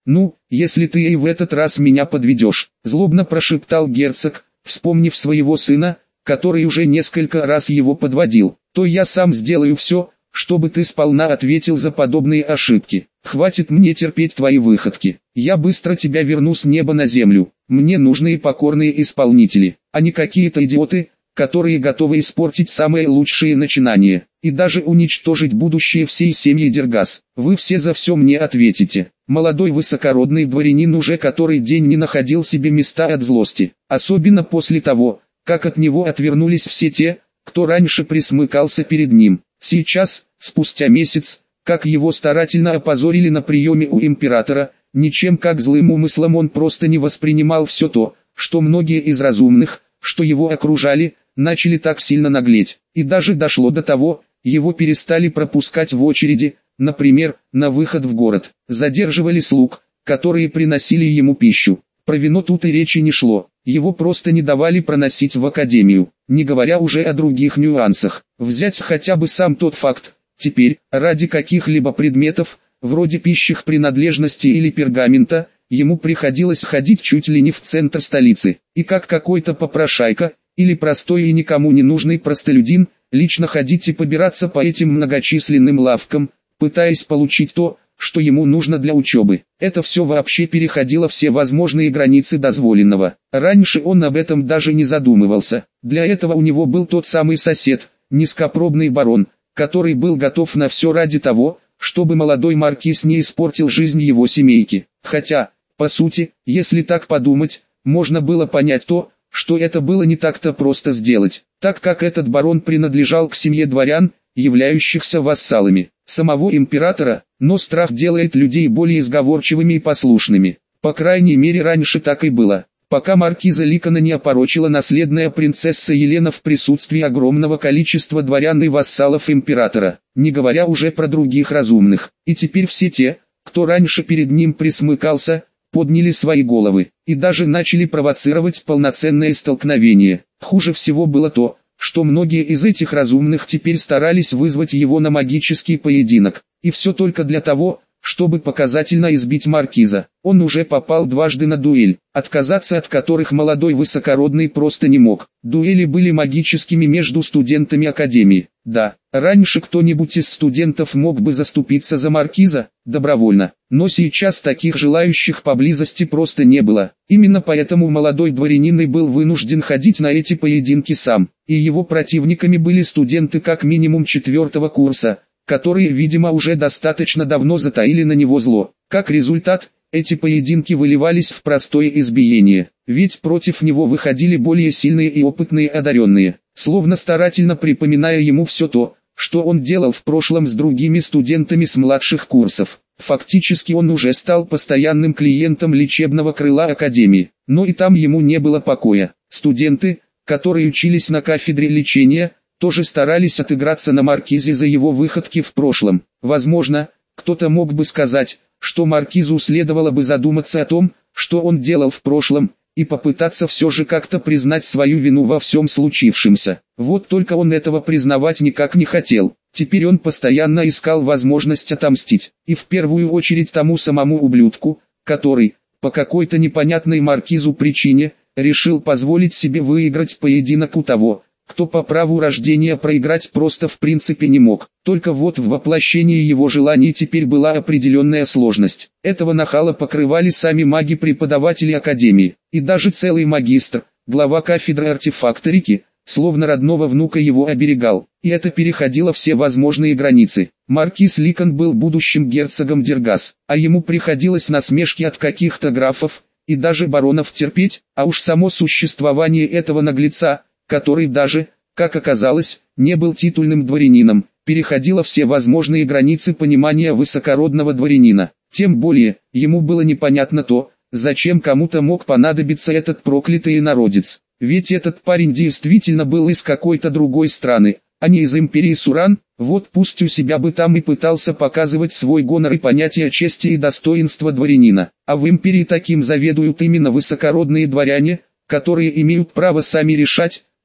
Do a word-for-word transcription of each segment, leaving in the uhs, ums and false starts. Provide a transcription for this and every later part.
«Ну, если ты и в этот раз меня подведешь», — злобно прошептал герцог, вспомнив своего сына, который уже несколько раз его подводил, «то я сам сделаю все, чтобы ты сполна ответил за подобные ошибки. Хватит мне терпеть твои выходки. Я быстро тебя верну с неба на землю. Мне нужны покорные исполнители, а не какие-то идиоты, которые готовы испортить самые лучшие начинания, и даже уничтожить будущее всей семьи Дергас. Вы все за все мне ответите». Молодой высокородный дворянин уже который день не находил себе места от злости, особенно после того, как от него отвернулись все те, кто раньше присмыкался перед ним. Сейчас, спустя месяц, как его старательно опозорили на приеме у императора, ничем как злым умыслом он просто не воспринимал все то, что многие из разумных, что его окружали, начали так сильно наглеть, и даже дошло до того, его перестали пропускать в очереди, например, на выход в город, задерживали слуг, которые приносили ему пищу. Про вино тут и речи не шло, его просто не давали проносить в академию, не говоря уже о других нюансах. Взять хотя бы сам тот факт, теперь, ради каких-либо предметов, вроде пищих принадлежностей или пергамента, ему приходилось ходить чуть ли не в центр столицы, и как какой-то попрошайка, или простой и никому не нужный простолюдин, лично ходить и побираться по этим многочисленным лавкам, пытаясь получить то, что ему нужно для учебы. Это все вообще переходило все возможные границы дозволенного. Раньше он об этом даже не задумывался. Для этого у него был тот самый сосед, низкопробный барон, который был готов на все ради того, чтобы молодой маркиз не испортил жизнь его семейки. Хотя, по сути, если так подумать, можно было понять то, что это было не так-то просто сделать, так как этот барон принадлежал к семье дворян, являющихся вассалами самого императора, но страх делает людей более сговорчивыми и послушными. По крайней мере раньше так и было, пока маркиза Ликона не опорочила наследная принцесса Елена в присутствии огромного количества дворян и вассалов императора, не говоря уже про других разумных. И теперь все те, кто раньше перед ним присмыкался, подняли свои головы, и даже начали провоцировать полноценное столкновение. Хуже всего было то, что многие из этих разумных теперь старались вызвать его на магический поединок, и все только для того, чтобы показательно избить маркиза. Он уже попал дважды на дуэль, отказаться от которых молодой высокородный просто не мог. Дуэли были магическими между студентами академии. Да, раньше кто-нибудь из студентов мог бы заступиться за маркиза, добровольно, но сейчас таких желающих поблизости просто не было. Именно поэтому молодой дворянин и был вынужден ходить на эти поединки сам, и его противниками были студенты как минимум четвертого курса, которые, видимо, уже достаточно давно затаили на него зло. Как результат, эти поединки выливались в простое избиение, ведь против него выходили более сильные и опытные одаренные, словно старательно припоминая ему все то, что он делал в прошлом с другими студентами с младших курсов. Фактически он уже стал постоянным клиентом лечебного крыла академии, но и там ему не было покоя. Студенты, которые учились на кафедре лечения, тоже старались отыграться на маркизе за его выходки в прошлом. Возможно, кто-то мог бы сказать, что маркизу следовало бы задуматься о том, что он делал в прошлом, и попытаться все же как-то признать свою вину во всем случившемся. Вот только он этого признавать никак не хотел. Теперь он постоянно искал возможность отомстить, и в первую очередь тому самому ублюдку, который, по какой-то непонятной маркизу причине, решил позволить себе выиграть поединок у того, кто по праву рождения проиграть просто в принципе не мог. Только вот в воплощении его желаний теперь была определенная сложность. Этого нахала покрывали сами маги-преподаватели академии, и даже целый магистр, глава кафедры артефакторики, словно родного внука его оберегал, и это переходило все возможные границы. Маркиз Ликон был будущим герцогом Дергас, а ему приходилось насмешки от каких-то графов, и даже баронов терпеть, а уж само существование этого наглеца, который даже, как оказалось, не был титульным дворянином, переходило все возможные границы понимания высокородного дворянина. Тем более, ему было непонятно то, зачем кому-то мог понадобиться этот проклятый инородец. Ведь этот парень действительно был из какой-то другой страны, а не из империи Суран, вот пусть у себя бы там и пытался показывать свой гонор и понятие чести и достоинства дворянина. А в империи таким заведуют именно высокородные дворяне, которые имеют право сами решать,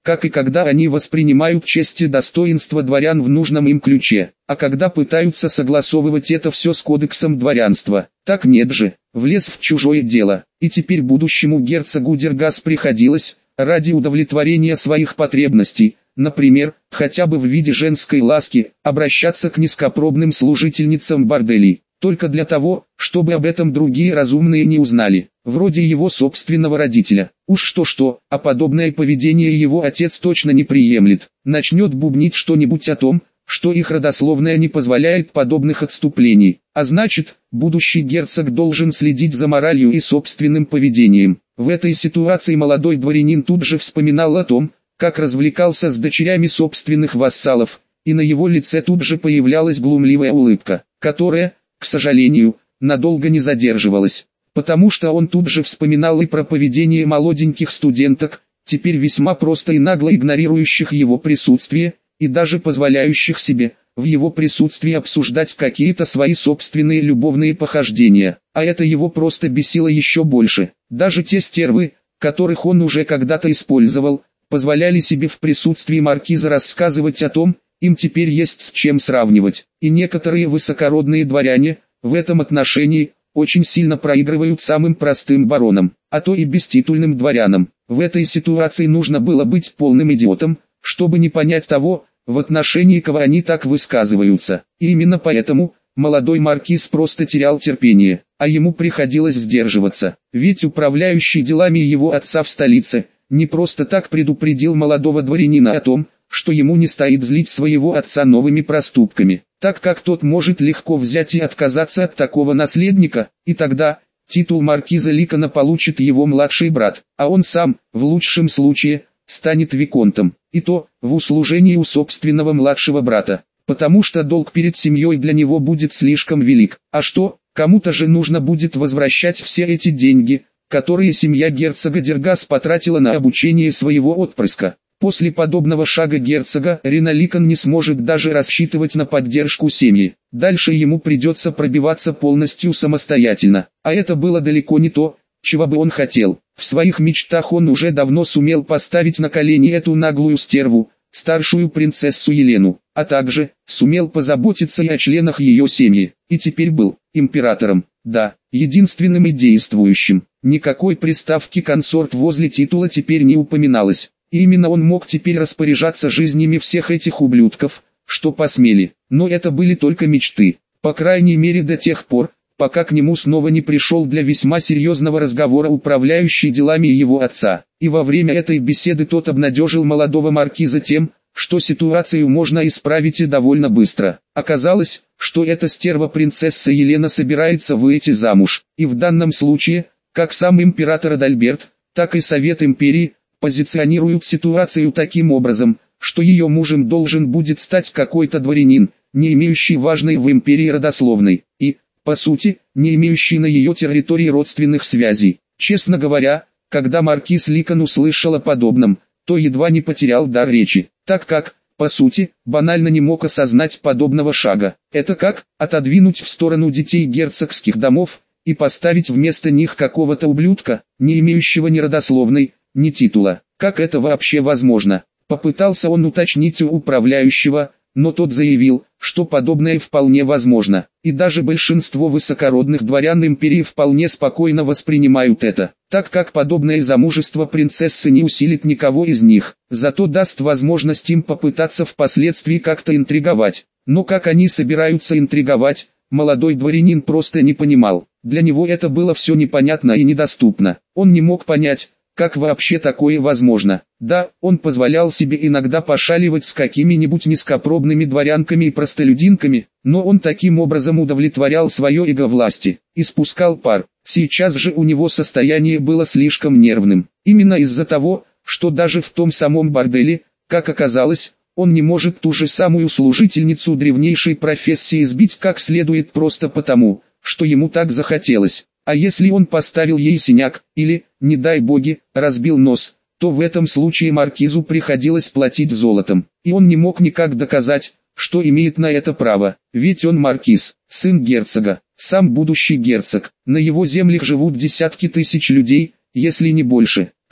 как и когда они воспринимают честь и достоинство дворян в нужном им ключе, а когда пытаются согласовывать это все с кодексом дворянства. Так нет же, влез в чужое дело, и теперь будущему герцогу Дергас приходилось, ради удовлетворения своих потребностей, например, хотя бы в виде женской ласки, обращаться к низкопробным служительницам борделей, только для того, чтобы об этом другие разумные не узнали, вроде его собственного родителя. Уж что-что, а подобное поведение его отец точно не приемлет, начнет бубнить что-нибудь о том, что их родословная не позволяет подобных отступлений, а значит, будущий герцог должен следить за моралью и собственным поведением. В этой ситуации молодой дворянин тут же вспоминал о том, как развлекался с дочерями собственных вассалов, и на его лице тут же появлялась глумливая улыбка, которая, к сожалению, надолго не задерживалась, потому что он тут же вспоминал и про поведение молоденьких студенток, теперь весьма просто и нагло игнорирующих его присутствие, и даже позволяющих себе, в его присутствии обсуждать какие-то свои собственные любовные похождения, а это его просто бесило еще больше. Даже те стервы, которых он уже когда-то использовал, позволяли себе в присутствии маркиза рассказывать о том, им теперь есть с чем сравнивать, и некоторые высокородные дворяне, в этом отношении, очень сильно проигрывают самым простым баронам, а то и беститульным дворянам. В этой ситуации нужно было быть полным идиотом, чтобы не понять того, в отношении кого они так высказываются. И именно поэтому, молодой маркиз просто терял терпение, а ему приходилось сдерживаться, ведь управляющий делами его отца в столице, не просто так предупредил молодого дворянина о том, что ему не стоит злить своего отца новыми проступками, так как тот может легко взять и отказаться от такого наследника, и тогда, титул маркиза Ликона получит его младший брат, а он сам, в лучшем случае, станет виконтом, и то, в услужении у собственного младшего брата, потому что долг перед семьей для него будет слишком велик, а что, кому-то же нужно будет возвращать все эти деньги, которые семья герцога Дергас потратила на обучение своего отпрыска. После подобного шага герцога Рина Ликон не сможет даже рассчитывать на поддержку семьи. Дальше ему придется пробиваться полностью самостоятельно, а это было далеко не то, чего бы он хотел. В своих мечтах он уже давно сумел поставить на колени эту наглую стерву, старшую принцессу Елену, а также сумел позаботиться и о членах ее семьи, и теперь был императором, да, единственным и действующим. Никакой приставки «консорт» возле титула теперь не упоминалось. И именно он мог теперь распоряжаться жизнями всех этих ублюдков, что посмели. Но это были только мечты, по крайней мере до тех пор, пока к нему снова не пришел для весьма серьезного разговора управляющий делами его отца. И во время этой беседы тот обнадежил молодого маркиза тем, что ситуацию можно исправить и довольно быстро. Оказалось, что эта стерва принцесса Елена собирается выйти замуж, и в данном случае, как сам император Адальберт, так и Совет Империи, позиционируют ситуацию таким образом, что ее мужем должен будет стать какой-то дворянин, не имеющий важной в империи родословной, и, по сути, не имеющий на ее территории родственных связей. Честно говоря, когда маркиз Ликон услышал о подобном, то едва не потерял дар речи, так как, по сути, банально не мог осознать подобного шага. Это как отодвинуть в сторону детей герцогских домов и поставить вместо них какого-то ублюдка, не имеющего ни родословной, ни титула. Как это вообще возможно? Попытался он уточнить у управляющего, но тот заявил, что подобное вполне возможно, и даже большинство высокородных дворян империи вполне спокойно воспринимают это, так как подобное замужество принцессы не усилит никого из них, зато даст возможность им попытаться впоследствии как-то интриговать. Но как они собираются интриговать, молодой дворянин просто не понимал. Для него это было все непонятно и недоступно. Он не мог понять, как вообще такое возможно? Да, он позволял себе иногда пошаливать с какими-нибудь низкопробными дворянками и простолюдинками, но он таким образом удовлетворял свое эго власти и спускал пар. Сейчас же у него состояние было слишком нервным. Именно из-за того, что даже в том самом борделе, как оказалось, он не может ту же самую служительницу древнейшей профессии сбить как следует просто потому, что ему так захотелось. А если он поставил ей синяк, или, не дай боги, разбил нос, то в этом случае маркизу приходилось платить золотом. И он не мог никак доказать, что имеет на это право, ведь он маркиз, сын герцога, сам будущий герцог. На его землях живут десятки тысяч людей, если не больше.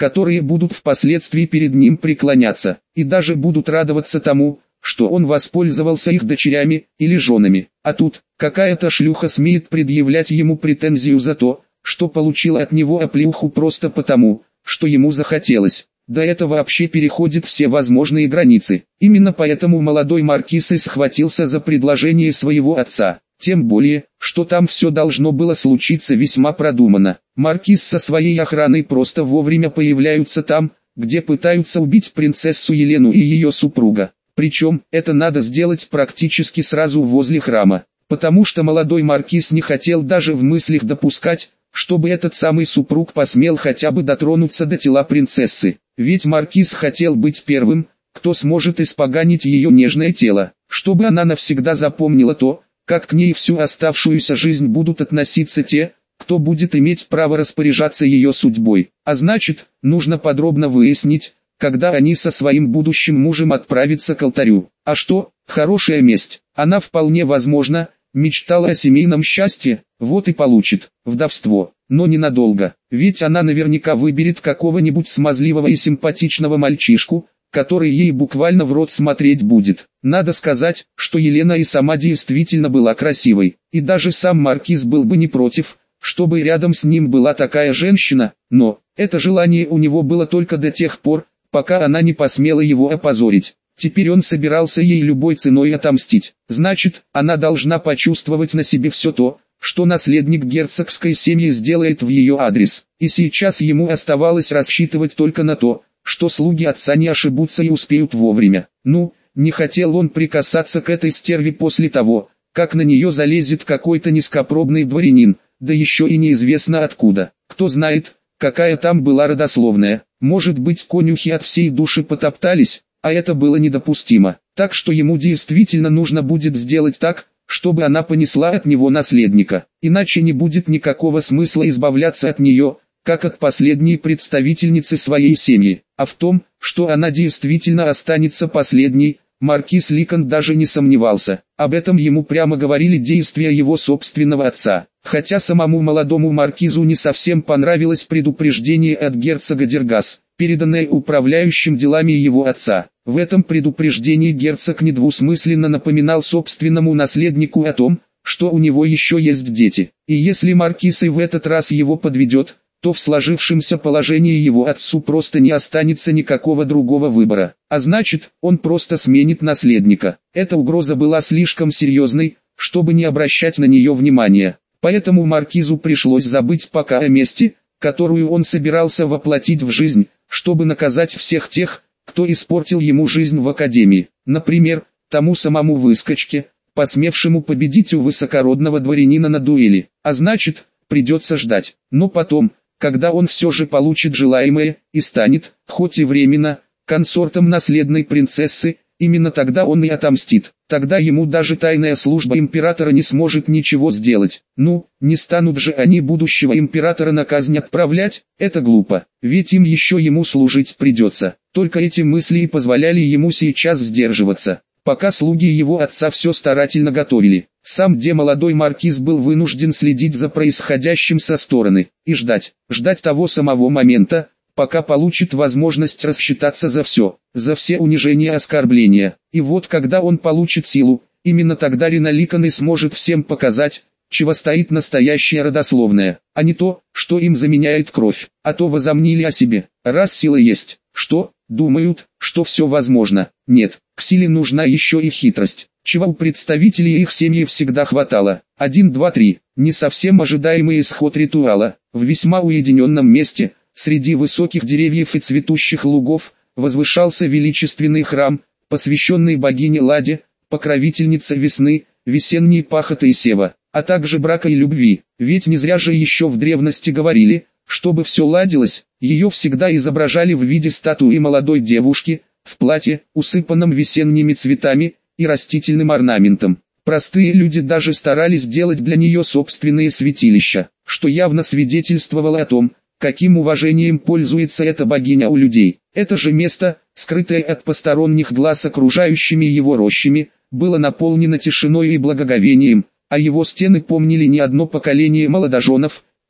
которые будут впоследствии перед ним преклоняться, и даже будут радоваться тому, что он воспользовался их дочерями или женами. А тут, какая-то шлюха смеет предъявлять ему претензию за то, что получила от него оплеуху просто потому, что ему захотелось. Да это вообще переходит все возможные границы. Именно поэтому молодой маркиз и схватился за предложение своего отца. Тем более, что там все должно было случиться весьма продуманно. Маркиз со своей охраной просто вовремя появляются там, где пытаются убить принцессу Елену и ее супруга. Причем, это надо сделать практически сразу возле храма, потому что молодой маркиз не хотел даже в мыслях допускать, чтобы этот самый супруг посмел хотя бы дотронуться до тела принцессы. Ведь маркиз хотел быть первым, кто сможет испоганить ее нежное тело, чтобы она навсегда запомнила то, как к ней всю оставшуюся жизнь будут относиться те, кто будет иметь право распоряжаться ее судьбой. А значит, нужно подробно выяснить, когда они со своим будущим мужем отправятся к алтарю. А что, хорошая месть, она вполне возможна, мечтала о семейном счастье, вот и получит вдовство, но ненадолго, ведь она наверняка выберет какого-нибудь смазливого и симпатичного мальчишку, который ей буквально в рот смотреть будет. Надо сказать, что Елена и сама действительно была красивой, и даже сам маркиз был бы не против, чтобы рядом с ним была такая женщина, но это желание у него было только до тех пор, пока она не посмела его опозорить. Теперь он собирался ей любой ценой отомстить. Значит, она должна почувствовать на себе все то, что наследник герцогской семьи сделает в ее адрес. И сейчас ему оставалось рассчитывать только на то, что слуги отца не ошибутся и успеют вовремя. Ну, не хотел он прикасаться к этой стерве после того, как на нее залезет какой-то низкопробный дворянин, да еще и неизвестно откуда. Кто знает, какая там была родословная. Может быть, конюхи от всей души потоптались, а это было недопустимо. Так что ему действительно нужно будет сделать так, чтобы она понесла от него наследника. Иначе не будет никакого смысла избавляться от нее, как от последней представительницы своей семьи. А в том, что она действительно останется последней, маркиз Ликон даже не сомневался. Об этом ему прямо говорили действия его собственного отца. Хотя самому молодому маркизу не совсем понравилось предупреждение от герцога Дергас, переданное управляющим делами его отца. В этом предупреждении герцог недвусмысленно напоминал собственному наследнику о том, что у него еще есть дети. И если маркиз и в этот раз его подведет, то в сложившемся положении его отцу просто не останется никакого другого выбора. А значит, он просто сменит наследника. Эта угроза была слишком серьезной, чтобы не обращать на нее внимания. Поэтому маркизу пришлось забыть пока о мести, которую он собирался воплотить в жизнь, чтобы наказать всех тех, кто испортил ему жизнь в академии. Например, тому самому выскочке, посмевшему победить у высокородного дворянина на дуэли. А значит, придется ждать. Но потом, когда он все же получит желаемое, и станет, хоть и временно, консортом наследной принцессы, именно тогда он и отомстит. Тогда ему даже тайная служба императора не сможет ничего сделать. Ну, не станут же они будущего императора на казнь отправлять, это глупо, ведь им еще ему служить придется. Только эти мысли и позволяли ему сейчас сдерживаться, пока слуги его отца все старательно готовили. Сам де молодой маркиз был вынужден следить за происходящим со стороны, и ждать, ждать того самого момента, пока получит возможность рассчитаться за все, за все унижения и оскорбления. И вот когда он получит силу, именно тогда Рина Ликон и сможет всем показать, чего стоит настоящая родословная, а не то, что им заменяет кровь. А то возомнили о себе, раз сила есть, что, думают, что все возможно. Нет, к силе нужна еще и хитрость, чего у представителей их семьи всегда хватало. Один, два, три. Не совсем ожидаемый исход ритуала. В весьма уединенном месте, среди высоких деревьев и цветущих лугов, возвышался величественный храм, посвященный богине Ладе, покровительнице весны, весенней пахоты и сева, а также брака и любви. Ведь не зря же еще в древности говорили, чтобы все ладилось, ее всегда изображали в виде статуи молодой девушки, в платье, усыпанном весенними цветами и растительным орнаментом. Простые люди даже старались сделать для нее собственные святилища, что явно свидетельствовало о том, каким уважением пользуется эта богиня у людей. Это же место, скрытое от посторонних глаз окружающими его рощами, было наполнено тишиной и благоговением, а его стены помнили не одно поколение молодоженов,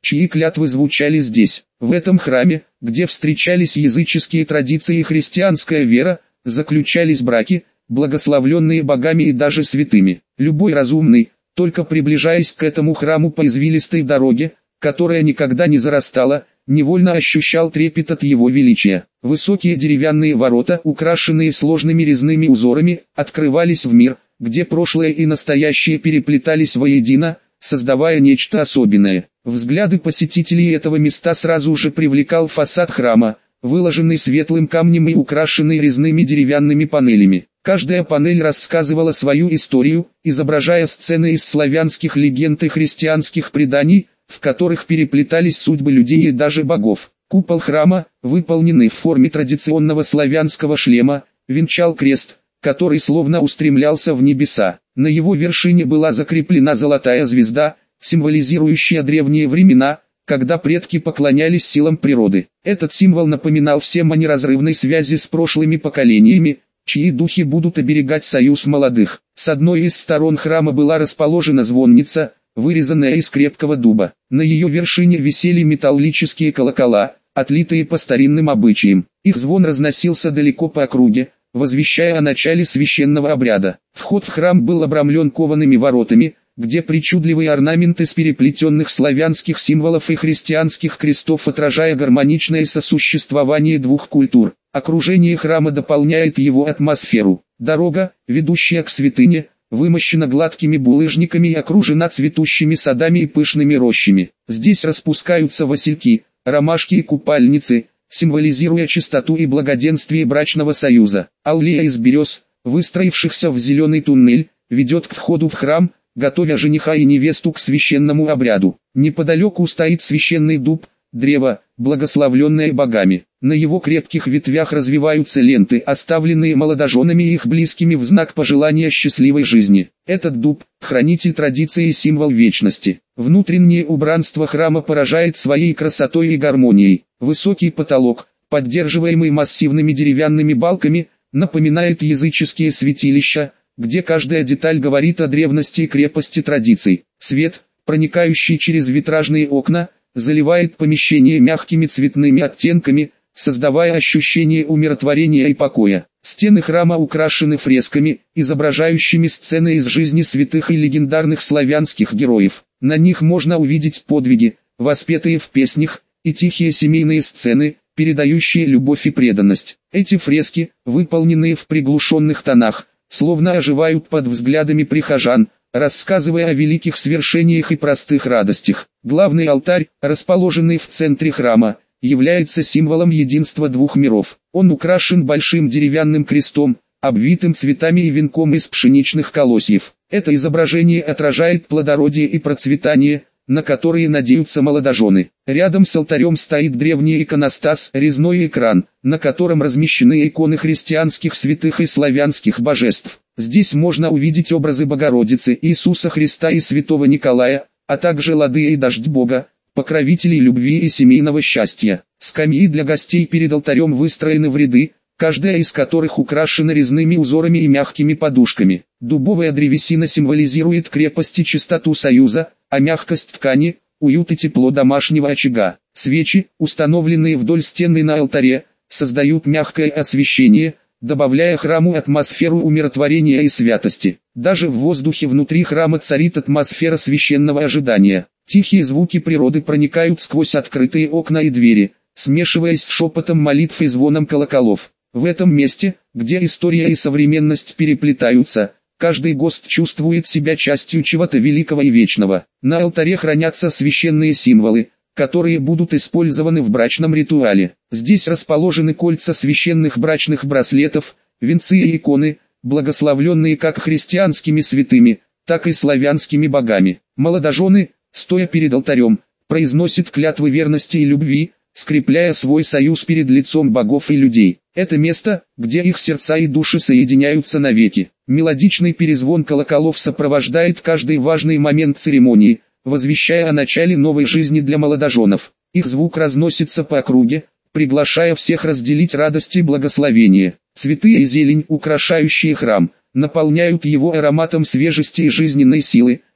чьи клятвы звучали здесь. В этом храме, где встречались языческие традиции и христианская вера, заключались браки, благословленные богами и даже святыми. Любой разумный, только приближаясь к этому храму по извилистой дороге, которая никогда не зарастала, невольно ощущал трепет от его величия. Высокие деревянные ворота, украшенные сложными резными узорами, открывались в мир, где прошлое и настоящее переплетались воедино, создавая нечто особенное. Взгляды посетителей этого места сразу же привлекал фасад храма, выложенный светлым камнем и украшенный резными деревянными панелями. Каждая панель рассказывала свою историю, изображая сцены из славянских легенд и христианских преданий, в которых переплетались судьбы людей и даже богов. Купол храма, выполненный в форме традиционного славянского шлема, венчал крест, который словно устремлялся в небеса. На его вершине была закреплена золотая звезда, символизирующая древние времена, когда предки поклонялись силам природы. Этот символ напоминал всем о неразрывной связи с прошлыми поколениями, чьи духи будут оберегать союз молодых. С одной из сторон храма была расположена звонница, вырезанная из крепкого дуба. На ее вершине висели металлические колокола, отлитые по старинным обычаям. Их звон разносился далеко по округе, возвещая о начале священного обряда. Вход в храм был обрамлен коваными воротами, где причудливые орнаменты из переплетенных славянских символов и христианских крестов, отражая гармоничное сосуществование двух культур. Окружение храма дополняет его атмосферу. Дорога, ведущая к святыне, вымощена гладкими булыжниками и окружена цветущими садами и пышными рощами. Здесь распускаются васильки, ромашки и купальницы, символизируя чистоту и благоденствие брачного союза. Аллея из берез, выстроившихся в зеленый туннель, ведет к входу в храм, готовя жениха и невесту к священному обряду. Неподалеку стоит священный дуб, древо, благословленное богами. На его крепких ветвях развиваются ленты, оставленные молодоженами и их близкими в знак пожелания счастливой жизни. Этот дуб – хранитель традиции и символ вечности. Внутреннее убранство храма поражает своей красотой и гармонией. Высокий потолок, поддерживаемый массивными деревянными балками, напоминает языческие святилища, где каждая деталь говорит о древности и крепости традиций. Свет, проникающий через витражные окна, заливает помещение мягкими цветными оттенками, создавая ощущение умиротворения и покоя. Стены храма украшены фресками, изображающими сцены из жизни святых и легендарных славянских героев. На них можно увидеть подвиги, воспетые в песнях, и тихие семейные сцены, передающие любовь и преданность. Эти фрески, выполненные в приглушенных тонах, словно оживают под взглядами прихожан, рассказывая о великих свершениях и простых радостях. Главный алтарь, расположенный в центре храма, является символом единства двух миров. Он украшен большим деревянным крестом, обвитым цветами и венком из пшеничных колосьев. Это изображение отражает плодородие и процветание, на которые надеются молодожены. Рядом с алтарем стоит древний иконостас, резной экран, на котором размещены иконы христианских святых и славянских божеств. Здесь можно увидеть образы Богородицы, Иисуса Христа и святого Николая, а также лады и дождь Бога, покровителей любви и семейного счастья. Скамьи для гостей перед алтарем выстроены в ряды, каждая из которых украшена резными узорами и мягкими подушками. Дубовая древесина символизирует крепость и чистоту союза, а мягкость ткани – уют и тепло домашнего очага. Свечи, установленные вдоль стены на алтаре, создают мягкое освещение, добавляя храму атмосферу умиротворения и святости. Даже в воздухе внутри храма царит атмосфера священного ожидания. Тихие звуки природы проникают сквозь открытые окна и двери, смешиваясь с шепотом молитв и звоном колоколов. В этом месте, где история и современность переплетаются, каждый гость чувствует себя частью чего-то великого и вечного. На алтаре хранятся священные символы, которые будут использованы в брачном ритуале. Здесь расположены кольца священных брачных браслетов, венцы и иконы, благословленные как христианскими святыми, так и славянскими богами. Молодожены, стоя перед алтарем, произносят клятвы верности и любви, скрепляя свой союз перед лицом богов и людей. Это место, где их сердца и души соединяются навеки. Мелодичный перезвон колоколов сопровождает каждый важный момент церемонии, возвещая о начале новой жизни для молодоженов. Их звук разносится по округе, приглашая всех разделить радость и благословение. Цветы и зелень, украшающие храм, наполняют его ароматом свежести и жизненной силы,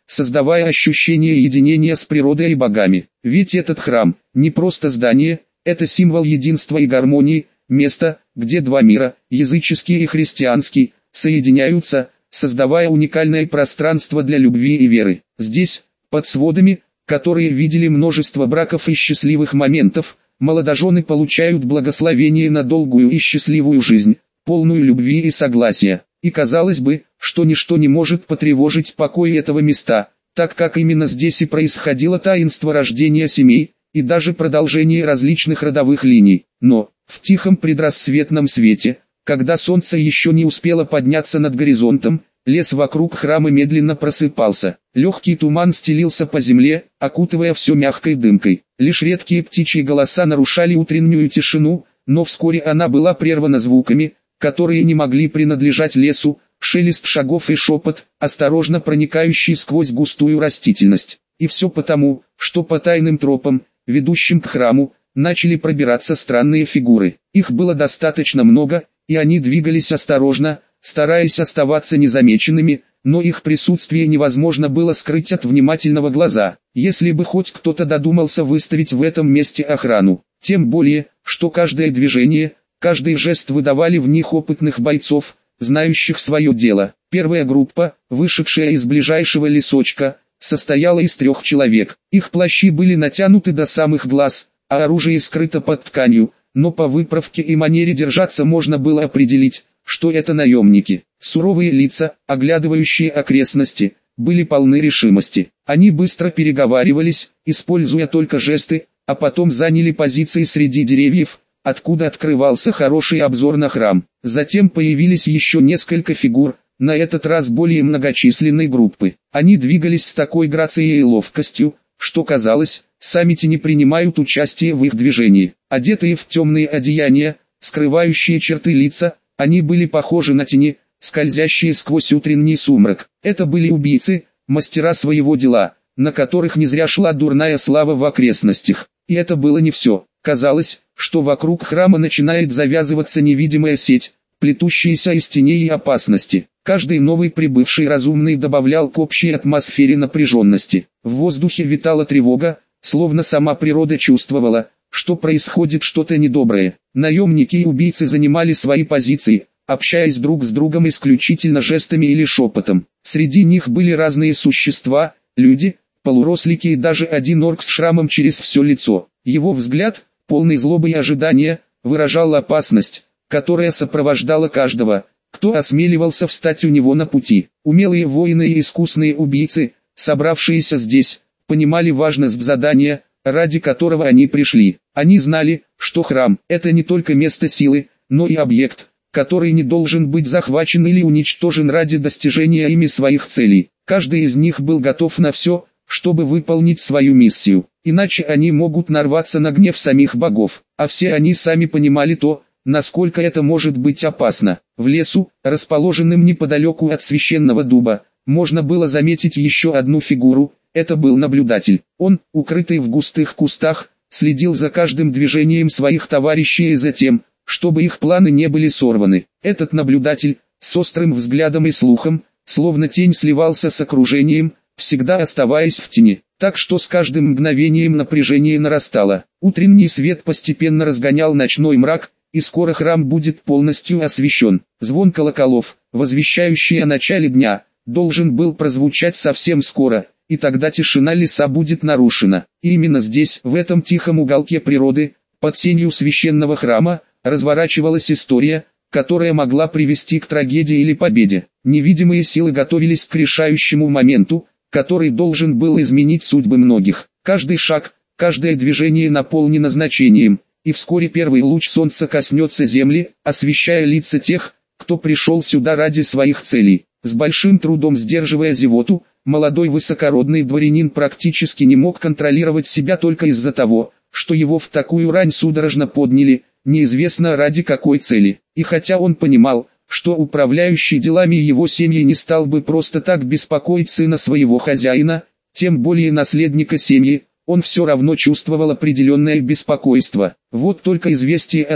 создавая ощущение единения с природой и богами. Ведь этот храм не просто здание, это символ единства и гармонии, место, где два мира, языческий и христианский, соединяются, создавая уникальное пространство для любви и веры. Здесь, под сводами, которые видели множество браков и счастливых моментов, молодожены получают благословение на долгую и счастливую жизнь, полную любви и согласия. И казалось бы, что ничто не может потревожить покой этого места, так как именно здесь и происходило таинство рождения семей, и даже продолжение различных родовых линий. Но, в тихом предрассветном свете, когда солнце еще не успело подняться над горизонтом, лес вокруг храма медленно просыпался. Легкий туман стелился по земле, окутывая все мягкой дымкой. Лишь редкие птичьи голоса нарушали утреннюю тишину, но вскоре она была прервана звуками, которые не могли принадлежать лесу, шелест шагов и шепот, осторожно проникающий сквозь густую растительность. И все потому, что по тайным тропам, ведущим к храму, начали пробираться странные фигуры. Их было достаточно много, и они двигались осторожно, стараясь оставаться незамеченными, но их присутствие невозможно было скрыть от внимательного глаза, если бы хоть кто-то додумался выставить в этом месте охрану. Тем более, что каждое движение, каждый жест выдавали в них опытных бойцов, знающих свое дело. Первая группа, вышедшая из ближайшего лесочка, состояла из трех человек. Их плащи были натянуты до самых глаз, а оружие скрыто под тканью, но по выправке и манере держаться можно было определить, что это наемники. Суровые лица, оглядывающие окрестности, были полны решимости. Они быстро переговаривались, используя только жесты, а потом заняли позиции среди деревьев, откуда открывался хороший обзор на храм. Затем появились еще несколько фигур, на этот раз более многочисленной группы. Они двигались с такой грацией и ловкостью, что казалось, сами тени принимают участие в их движении. Одетые в темные одеяния, скрывающие черты лица, они были похожи на тени, скользящие сквозь утренний сумрак. Это были убийцы, мастера своего дела, на которых не зря шла дурная слава в окрестностях. И это было не все. Казалось, что вокруг храма начинает завязываться невидимая сеть, плетущаяся из теней и опасности. Каждый новый прибывший разумный добавлял к общей атмосфере напряженности. В воздухе витала тревога, словно сама природа чувствовала, что происходит что-то недоброе. Наемники и убийцы занимали свои позиции, общаясь друг с другом исключительно жестами или шепотом. Среди них были разные существа, люди, полурослики и даже один орк с шрамом через все лицо. Его взгляд, полный злобы и ожидания, выражал опасность, которая сопровождала каждого, кто осмеливался встать у него на пути. Умелые воины и искусные убийцы, собравшиеся здесь, понимали важность задания, ради которого они пришли. Они знали, что храм – это не только место силы, но и объект, который не должен быть захвачен или уничтожен ради достижения ими своих целей. Каждый из них был готов на все, чтобы выполнить свою миссию, иначе они могут нарваться на гнев самих богов, а все они сами понимали то, насколько это может быть опасно. В лесу, расположенном неподалеку от священного дуба, можно было заметить еще одну фигуру. Это был наблюдатель. Он, укрытый в густых кустах, следил за каждым движением своих товарищей и за тем, чтобы их планы не были сорваны. Этот наблюдатель, с острым взглядом и слухом, словно тень сливался с окружением, всегда оставаясь в тени, так что с каждым мгновением напряжение нарастало. Утренний свет постепенно разгонял ночной мрак, и скоро храм будет полностью освещен. Звон колоколов, возвещающий о начале дня, должен был прозвучать совсем скоро, и тогда тишина леса будет нарушена. И именно здесь, в этом тихом уголке природы, под сенью священного храма, разворачивалась история, которая могла привести к трагедии или победе. Невидимые силы готовились к решающему моменту, который должен был изменить судьбы многих. Каждый шаг, каждое движение наполнено значением, и вскоре первый луч солнца коснется земли, освещая лица тех, кто пришел сюда ради своих целей. С большим трудом сдерживая зевоту, молодой высокородный дворянин практически не мог контролировать себя только из-за того, что его в такую рань судорожно подняли, неизвестно ради какой цели. И хотя он понимал, что управляющий делами его семьи не стал бы просто так беспокоить сына своего хозяина, тем более наследника семьи, он все равно чувствовал определенное беспокойство. Вот только известие о том,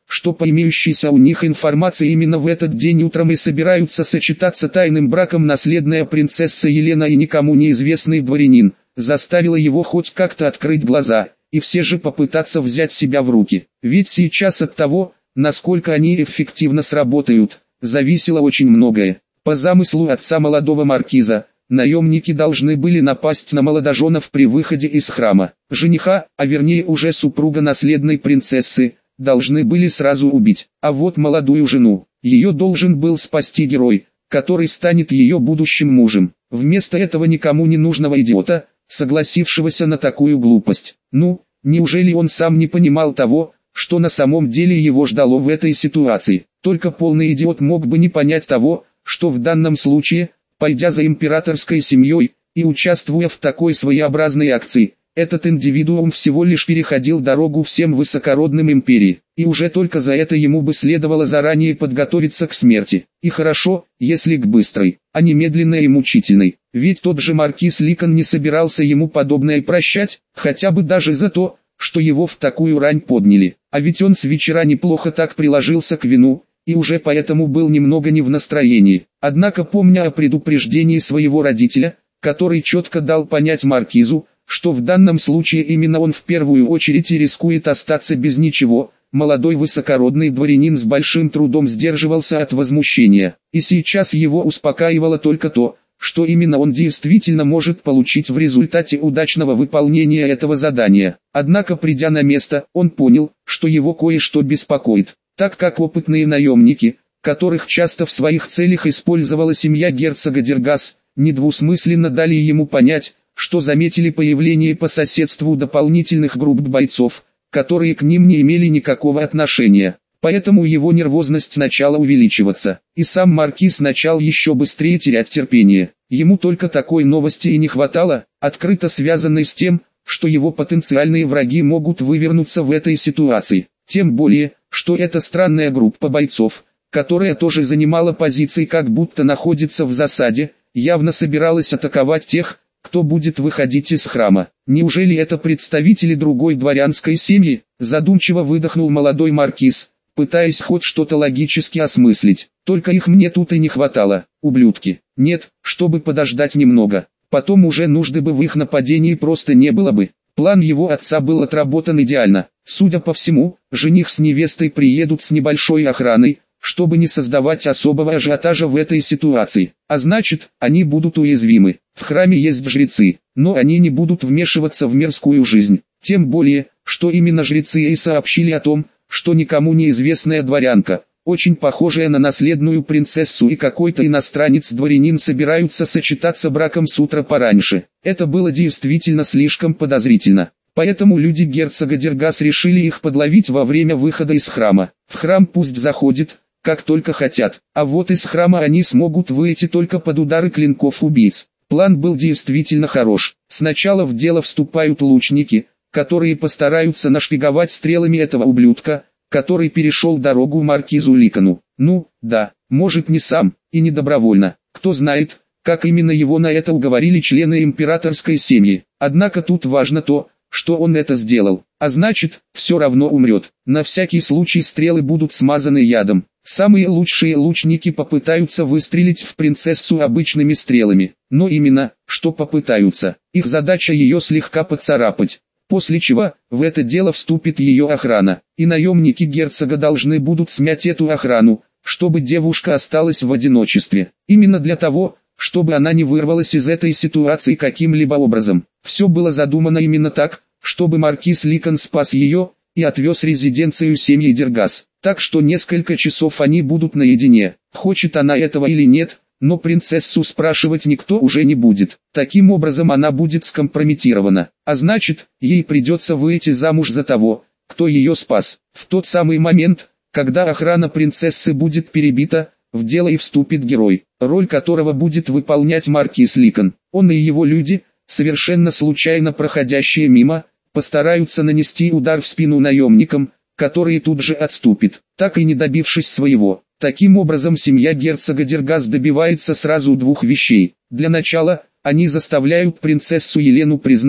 что по имеющейся у них информации именно в этот день утром и собираются сочетаться тайным браком наследная принцесса Елена и никому неизвестный дворянин, заставило его хоть как-то открыть глаза, и все же попытаться взять себя в руки. Ведь сейчас от того, насколько они эффективно сработают, зависело очень многое. По замыслу отца молодого маркиза, наемники должны были напасть на молодоженов при выходе из храма. Жениха, а вернее уже супруга наследной принцессы, должны были сразу убить. А вот молодую жену, ее должен был спасти герой, который станет ее будущим мужем. Вместо этого никому не нужного идиота, согласившегося на такую глупость. Ну, неужели он сам не понимал того, что на самом деле его ждало в этой ситуации? Только полный идиот мог бы не понять того, что в данном случае, пойдя за императорской семьей и участвуя в такой своеобразной акции, этот индивидуум всего лишь переходил дорогу всем высокородным империи, и уже только за это ему бы следовало заранее подготовиться к смерти. И хорошо, если к быстрой, а не медленной и мучительной, ведь тот же маркиз Ликон не собирался ему подобное прощать, хотя бы даже за то, что его в такую рань подняли, а ведь он с вечера неплохо так приложился к вину, и уже поэтому был немного не в настроении. Однако, помня о предупреждении своего родителя, который четко дал понять маркизу, что в данном случае именно он в первую очередь и рискует остаться без ничего, молодой высокородный дворянин с большим трудом сдерживался от возмущения. И сейчас его успокаивало только то, что именно он действительно может получить в результате удачного выполнения этого задания. Однако, придя на место, он понял, что его кое-что беспокоит, так как опытные наемники, которых часто в своих целях использовала семья герцога Дергас, недвусмысленно дали ему понять, что заметили появление по соседству дополнительных групп бойцов, которые к ним не имели никакого отношения. Поэтому его нервозность начала увеличиваться, и сам маркиз начал еще быстрее терять терпение. Ему только такой новости и не хватало, открыто связанной с тем, что его потенциальные враги могут вывернуться в этой ситуации. Тем более, что эта странная группа бойцов, которая тоже занимала позиции как будто находится в засаде, явно собиралась атаковать тех, кто будет выходить из храма. Неужели это представители другой дворянской семьи? Задумчиво выдохнул молодой маркиз, пытаясь хоть что-то логически осмыслить. Только их мне тут и не хватало, ублюдки. Нет, чтобы подождать немного. Потом уже нужды бы в их нападении просто не было бы. План его отца был отработан идеально. Судя по всему, жених с невестой приедут с небольшой охраной, чтобы не создавать особого ажиотажа в этой ситуации. А значит, они будут уязвимы. В храме есть жрецы, но они не будут вмешиваться в мирскую жизнь. Тем более, что именно жрецы и сообщили о том, что никому неизвестная дворянка, очень похожая на наследную принцессу и какой-то иностранец-дворянин собираются сочетаться браком с утра пораньше. Это было действительно слишком подозрительно. Поэтому люди герцога Дергас решили их подловить во время выхода из храма. В храм пусть заходит, как только хотят, а вот из храма они смогут выйти только под удары клинков убийц. План был действительно хорош. Сначала в дело вступают лучники, которые постараются нашпиговать стрелами этого ублюдка, который перешел дорогу маркизу Ликону. Ну, да, может не сам, и не добровольно. Кто знает, как именно его на это уговорили члены императорской семьи. Однако тут важно то, что он это сделал, а значит, все равно умрет. На всякий случай стрелы будут смазаны ядом. Самые лучшие лучники попытаются выстрелить в принцессу обычными стрелами, но именно, что попытаются. Их задача ее слегка поцарапать. После чего, в это дело вступит ее охрана, и наемники герцога должны будут смять эту охрану, чтобы девушка осталась в одиночестве. Именно для того, чтобы она не вырвалась из этой ситуации каким-либо образом. Все было задумано именно так, чтобы маркиз Ликон спас ее и отвез резиденцию семьи Дергас. Так что несколько часов они будут наедине. Хочет она этого или нет, но принцессу спрашивать никто уже не будет. Таким образом она будет скомпрометирована. А значит, ей придется выйти замуж за того, кто ее спас. В тот самый момент, когда охрана принцессы будет перебита, в дело и вступит герой, роль которого будет выполнять маркиз Ликон. Он и его люди, совершенно случайно проходящие мимо, постараются нанести удар в спину наемникам, который тут же отступит, так и не добившись своего. Таким образом семья герцога Дергас добивается сразу двух вещей. Для начала, они заставляют принцессу Елену признать,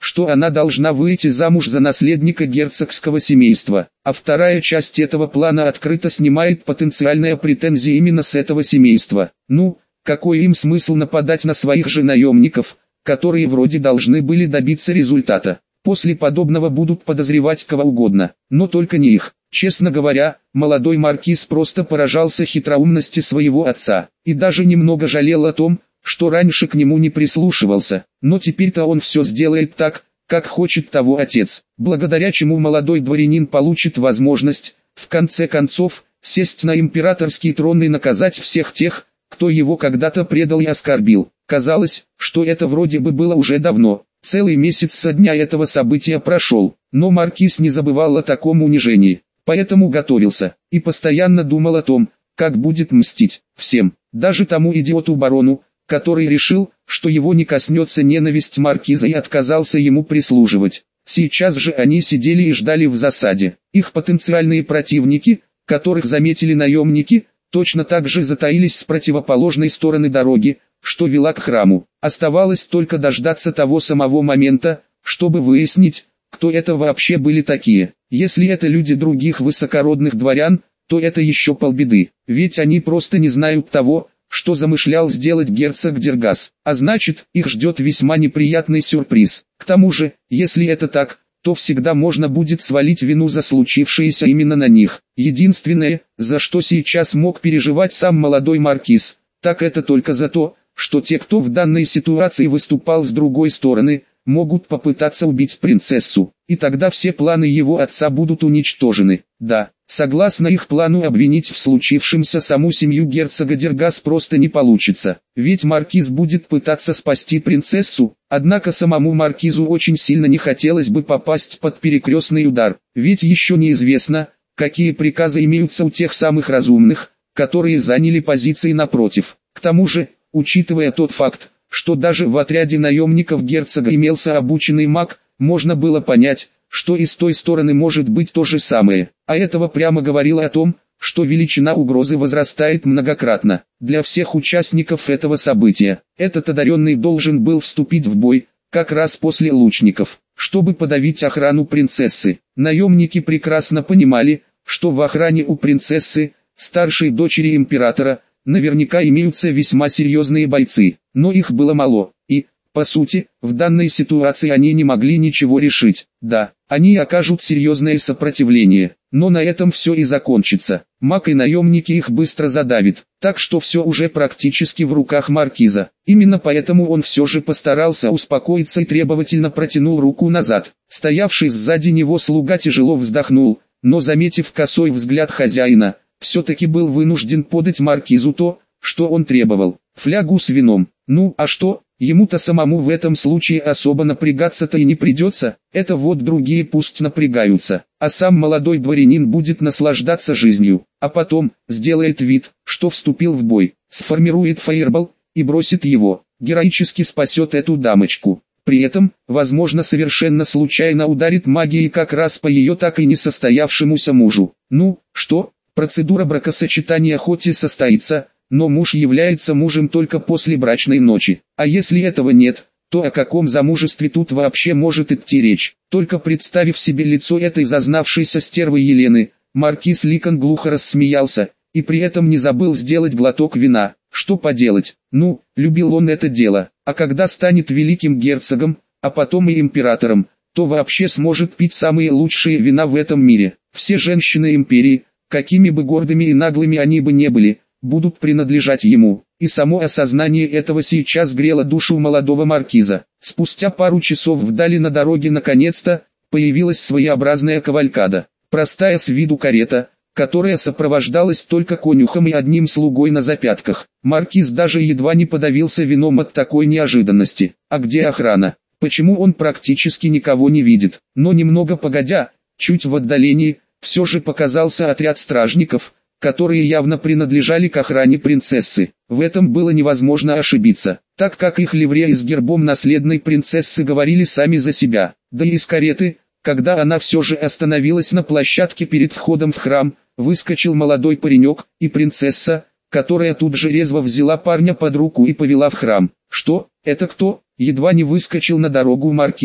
что она должна выйти замуж за наследника герцогского семейства, а вторая часть этого плана открыто снимает потенциальные претензии именно с этого семейства. Ну, какой им смысл нападать на своих же наемников, которые вроде должны были добиться результата? После подобного будут подозревать кого угодно, но только не их. Честно говоря, молодой маркиз просто поражался хитроумности своего отца, и даже немного жалел о том, что раньше к нему не прислушивался, но теперь-то он все сделает так, как хочет того отец, благодаря чему молодой дворянин получит возможность, в конце концов, сесть на императорский трон и наказать всех тех, кто его когда-то предал и оскорбил. Казалось, что это вроде бы было уже давно, целый месяц со дня этого события прошел, но маркиз не забывал о таком унижении, поэтому готовился, и постоянно думал о том, как будет мстить всем, даже тому идиоту-барону, который решил, что его не коснется ненависть маркиза и отказался ему прислуживать. Сейчас же они сидели и ждали в засаде. Их потенциальные противники, которых заметили наемники, точно так же затаились с противоположной стороны дороги, что вела к храму. Оставалось только дождаться того самого момента, чтобы выяснить, кто это вообще были такие. Если это люди других высокородных дворян, то это еще полбеды, ведь они просто не знают того, что замышлял сделать герцог Дергас, а значит, их ждет весьма неприятный сюрприз. К тому же, если это так, то всегда можно будет свалить вину за случившееся именно на них. Единственное, за что сейчас мог переживать сам молодой маркиз, так это только за то, что те, кто в данной ситуации выступал с другой стороны, могут попытаться убить принцессу, и тогда все планы его отца будут уничтожены. Да, согласно их плану, обвинить в случившемся саму семью герцога Дергас просто не получится, ведь маркиз будет пытаться спасти принцессу, однако самому маркизу очень сильно не хотелось бы попасть под перекрестный удар, ведь еще неизвестно, какие приказы имеются у тех самых разумных, которые заняли позиции напротив. К тому же, учитывая тот факт, что даже в отряде наемников герцога имелся обученный маг, можно было понять, что и с той стороны может быть то же самое, а этого прямо говорило о том, что величина угрозы возрастает многократно. Для всех участников этого события, этот одаренный должен был вступить в бой, как раз после лучников, чтобы подавить охрану принцессы. Наемники прекрасно понимали, что в охране у принцессы, старшей дочери императора, наверняка имеются весьма серьезные бойцы, но их было мало, и, по сути, в данной ситуации они не могли ничего решить. Да, они окажут серьезное сопротивление, но на этом все и закончится. Маг и наемники их быстро задавят, так что все уже практически в руках маркиза. Именно поэтому он все же постарался успокоиться и требовательно протянул руку назад. Стоявший сзади него слуга тяжело вздохнул, но, заметив косой взгляд хозяина, все-таки был вынужден подать маркизу то, что он требовал, флягу с вином. Ну, а что, ему-то самому в этом случае особо напрягаться-то и не придется, это вот другие пусть напрягаются, а сам молодой дворянин будет наслаждаться жизнью, а потом, сделает вид, что вступил в бой, сформирует фаербол, и бросит его, героически спасет эту дамочку. При этом, возможно, совершенно случайно ударит магией как раз по ее так и не состоявшемуся мужу. Ну, что? Процедура бракосочетания хоть и состоится, но муж является мужем только после брачной ночи. А если этого нет, то о каком замужестве тут вообще может идти речь? Только представив себе лицо этой зазнавшейся стервы Елены, маркиз Ликон глухо рассмеялся, и при этом не забыл сделать глоток вина. Что поделать? Ну, любил он это дело, а когда станет великим герцогом, а потом и императором, то вообще сможет пить самые лучшие вина в этом мире. Все женщины империи, какими бы гордыми и наглыми они бы не были, будут принадлежать ему, и само осознание этого сейчас грело душу молодого маркиза. Спустя пару часов вдали на дороге наконец-то появилась своеобразная кавалькада, простая с виду карета, которая сопровождалась только конюхом и одним слугой на запятках. Маркиз даже едва не подавился вином от такой неожиданности. А где охрана? Почему он практически никого не видит? Но немного погодя, чуть в отдалении, все же показался отряд стражников, которые явно принадлежали к охране принцессы. В этом было невозможно ошибиться, так как их ливрея с гербом наследной принцессы говорили сами за себя. Да и из кареты, когда она все же остановилась на площадке перед входом в храм, выскочил молодой паренек, и принцесса, которая тут же резво взяла парня под руку и повела в храм. «Что? Это кто?» Едва не выскочил на дорогу маркиз,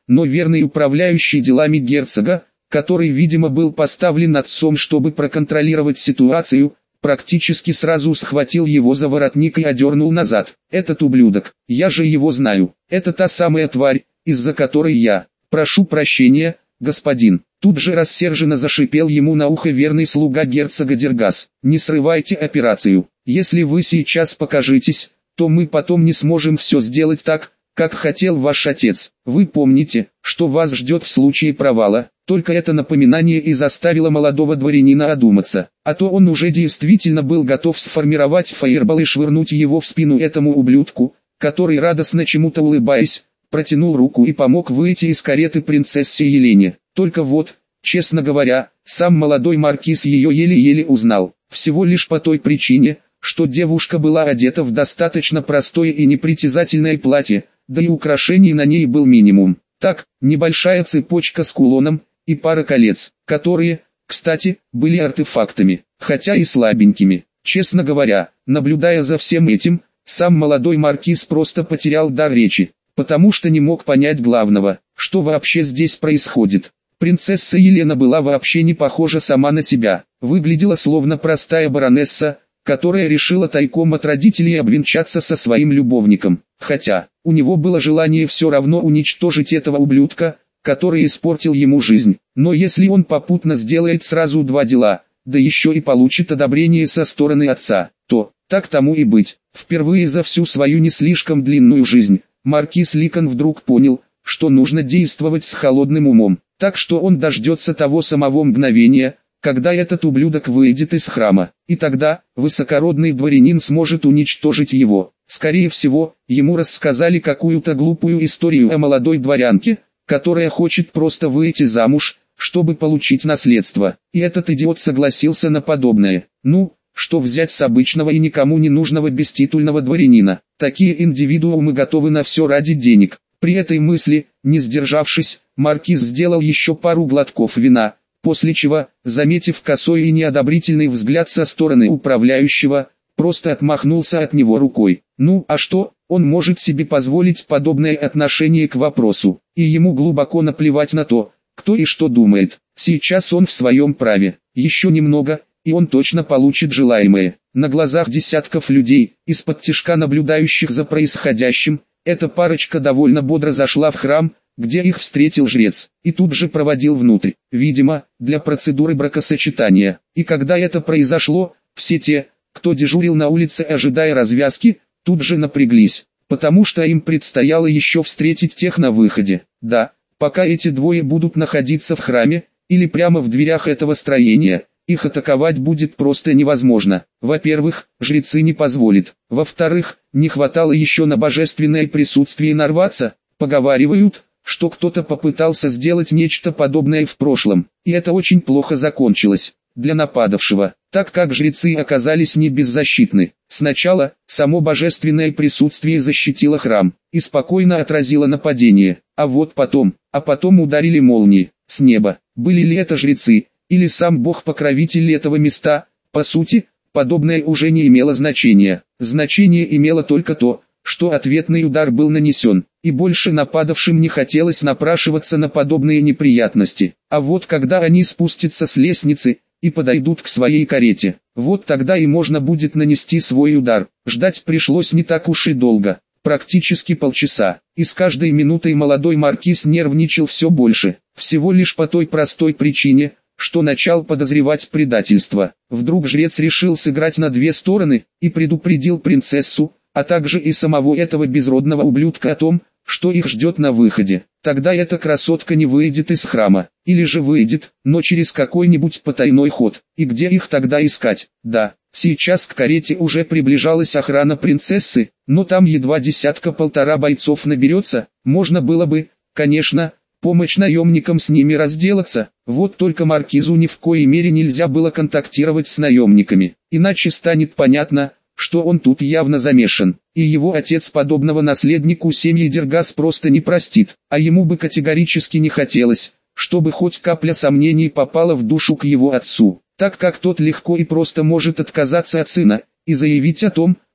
но верный управляющий делами герцога, который, видимо, был поставлен отцом, чтобы проконтролировать ситуацию, практически сразу схватил его за воротник и одернул назад. «Этот ублюдок, я же его знаю, это та самая тварь, из-за которой я... Прошу прощения, господин». Тут же рассерженно зашипел ему на ухо верный слуга герцога Дергас. «Не срывайте операцию. Если вы сейчас покажетесь, то мы потом не сможем все сделать так, как хотел ваш отец. Вы помните, что вас ждет в случае провала». Только это напоминание и заставило молодого дворянина одуматься, а то он уже действительно был готов сформировать фаербол и швырнуть его в спину этому ублюдку, который, радостно чему-то улыбаясь, протянул руку и помог выйти из кареты принцессе Елене. Только вот, честно говоря, сам молодой маркиз ее еле-еле узнал, всего лишь по той причине, что девушка была одета в достаточно простое и непритязательное платье, да и украшений на ней был минимум. Так, небольшая цепочка с кулоном и пара колец, которые, кстати, были артефактами, хотя и слабенькими. Честно говоря, наблюдая за всем этим, сам молодой маркиз просто потерял дар речи, потому что не мог понять главного, что вообще здесь происходит. Принцесса Елена была вообще не похожа сама на себя, выглядела словно простая баронесса, которая решила тайком от родителей обвенчаться со своим любовником, хотя, у него было желание все равно уничтожить этого ублюдка, который испортил ему жизнь. Но если он попутно сделает сразу два дела, да еще и получит одобрение со стороны отца, то, так тому и быть. Впервые за всю свою не слишком длинную жизнь, маркиз Ликон вдруг понял, что нужно действовать с холодным умом, так что он дождется того самого мгновения, когда этот ублюдок выйдет из храма, и тогда, высокородный дворянин сможет уничтожить его. Скорее всего, ему рассказали какую-то глупую историю о молодой дворянке, которая хочет просто выйти замуж, чтобы получить наследство. И этот идиот согласился на подобное. Ну, что взять с обычного и никому не нужного беститульного дворянина? Такие индивидуумы готовы на все ради денег. При этой мысли, не сдержавшись, маркиз сделал еще пару глотков вина, после чего, заметив косой и неодобрительный взгляд со стороны управляющего, просто отмахнулся от него рукой. Ну, а что, он может себе позволить подобное отношение к вопросу, и ему глубоко наплевать на то, кто и что думает. Сейчас он в своем праве, еще немного, и он точно получит желаемое. На глазах десятков людей, из-под тишка наблюдающих за происходящим, эта парочка довольно бодро зашла в храм, где их встретил жрец, и тут же проводил внутрь, видимо, для процедуры бракосочетания. И когда это произошло, все те, кто дежурил на улице ожидая развязки, тут же напряглись, потому что им предстояло еще встретить тех на выходе. Да, пока эти двое будут находиться в храме, или прямо в дверях этого строения, их атаковать будет просто невозможно. Во-первых, жрецы не позволят. Во-вторых, не хватало еще на божественное присутствие нарваться. Поговаривают, что кто-то попытался сделать нечто подобное в прошлом, и это очень плохо закончилось для нападавшего, так как жрецы оказались не беззащитны. Сначала, само божественное присутствие защитило храм, и спокойно отразило нападение, а вот потом, а потом ударили молнии, с неба. Были ли это жрецы, или сам бог-покровитель этого места? По сути, подобное уже не имело значения. Значение имело только то, что ответный удар был нанесен, и больше нападавшим не хотелось напрашиваться на подобные неприятности. А вот когда они спустятся с лестницы и подойдут к своей карете, вот тогда и можно будет нанести свой удар. Ждать пришлось не так уж и долго, практически полчаса, и с каждой минутой молодой маркиз нервничал все больше, всего лишь по той простой причине, что начал подозревать предательство. Вдруг жрец решил сыграть на две стороны, и предупредил принцессу, а также и самого этого безродного ублюдка о том, что их ждет на выходе. Тогда эта красотка не выйдет из храма, или же выйдет, но через какой-нибудь потайной ход. И где их тогда искать? Да, сейчас к карете уже приближалась охрана принцессы, но там едва десятка-полтора бойцов наберется. Можно было бы, конечно, помочь наемникам с ними разделаться, вот только маркизу ни в коей мере нельзя было контактировать с наемниками, иначе станет понятно, что он тут явно замешан, и его отец подобного наследнику семьи Дергас просто не простит, а ему бы категорически не хотелось, чтобы хоть капля сомнений попала в душу к его отцу, так как тот легко и просто может отказаться от сына, и заявить о том,